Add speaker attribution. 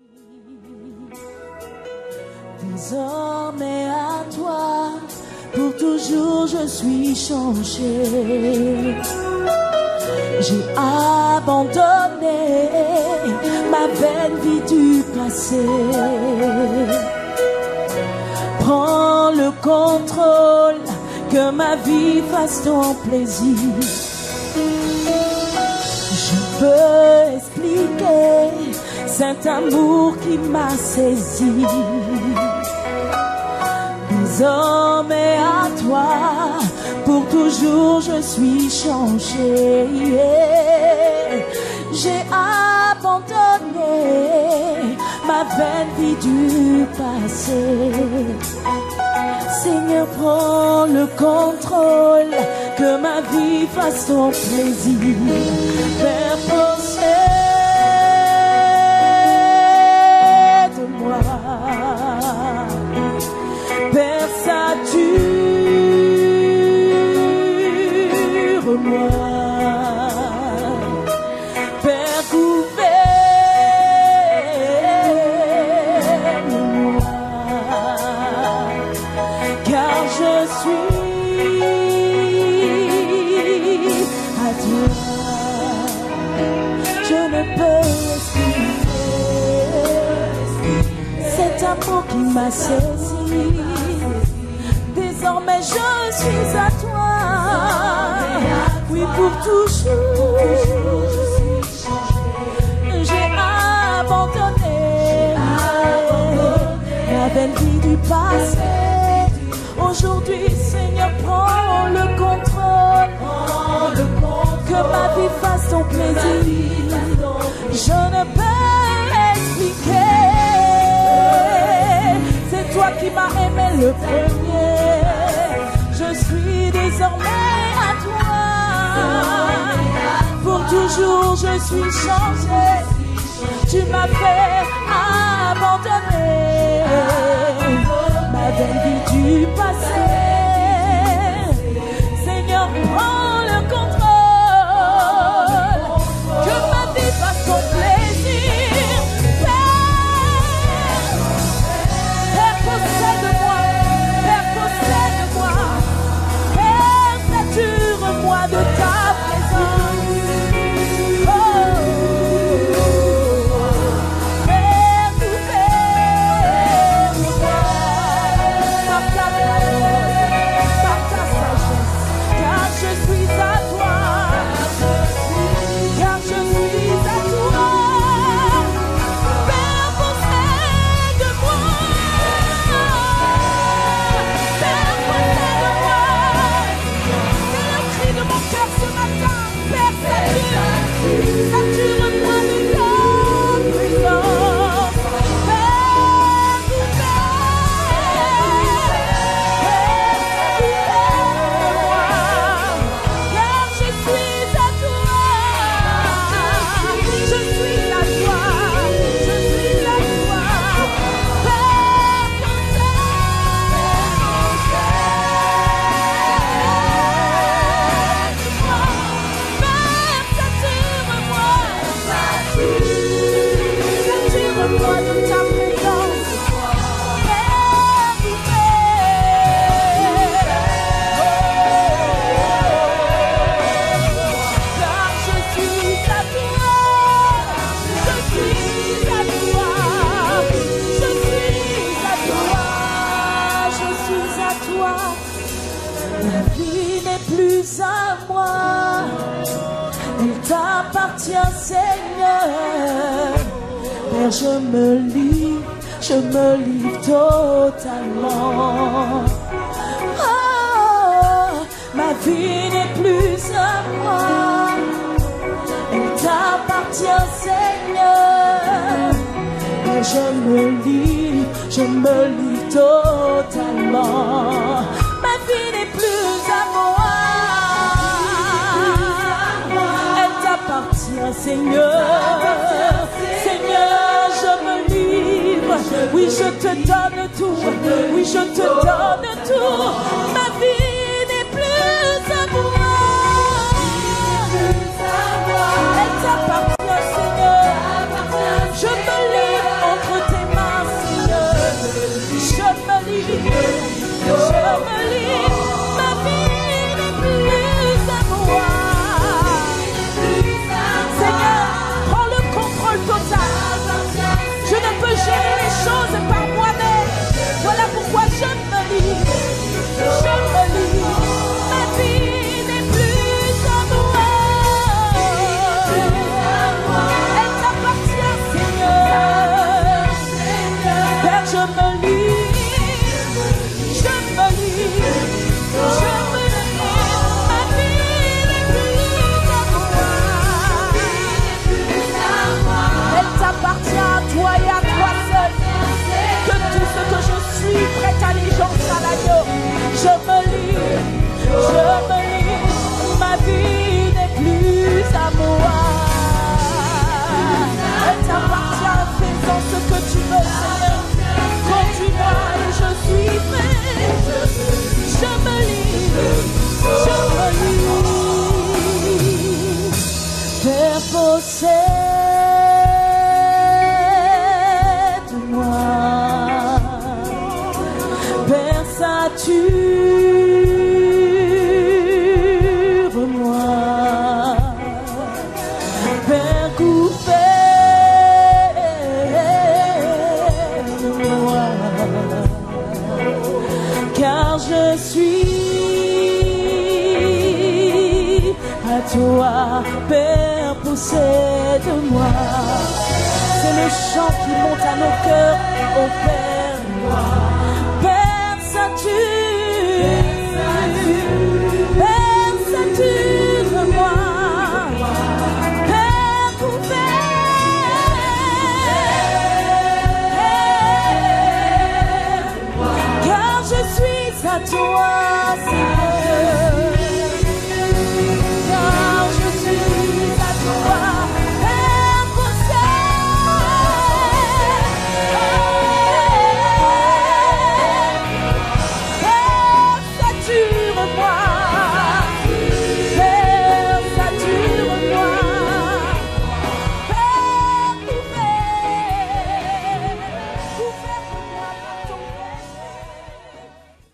Speaker 1: Désormais à toi, pour toujours je suis changée. J'ai abandonné ma vaine vie du passé. Prends le contrôle, que ma vie fasse ton plaisir. Je peux expliquer cet amour qui m'a saisi. Désormais à toi, pour toujours je suis changée. J'ai abandonné ma vaine vie du passé. Seigneur, prends le contrôle, que ma vie fasse ton plaisir. Père, possède-moi. Père, sature-moi. Père, gouverne-moi. Car je suis à toi. Je ne peux expliquer cet amour qui m'a saisi. Désormais je suis à toi. Oui, pour toujours. J'ai abandonné la belle vie du passé. Aujourd'hui, Seigneur, prends le contrôle, que ma vie fasse ton plaisir. Je ne peux expliquer. C'est toi qui m'as aimé le premier. Je suis désormais à toi. Pour toujours, je suis changée. Tu m'as fait abandonner ma belle vie du passé. Seigneur, prends le contrôle, que ma vie fasse ton plaisir. Père, possède-moi. Père, possède-moi. Père, sature-moi de ta présence. Seigneur, Père, je me livre totalement. Oh, ma vie n'est plus à moi, elle t'appartient, Seigneur. Père, je me livre totalement. Ma vie n'est plus à moi, elle t'appartient, Seigneur. Seigneur, je me livre. Oui, je te donne tout. Oui, je te donne tout. Ma vie n'est plus à moi. Elle t'appartient, Seigneur. Je me livre toi, Père, possède-moi. C'est le chant qui monte à nos cœurs, ô Père. Père, sature-moi. Père, couvert, car je suis à toi.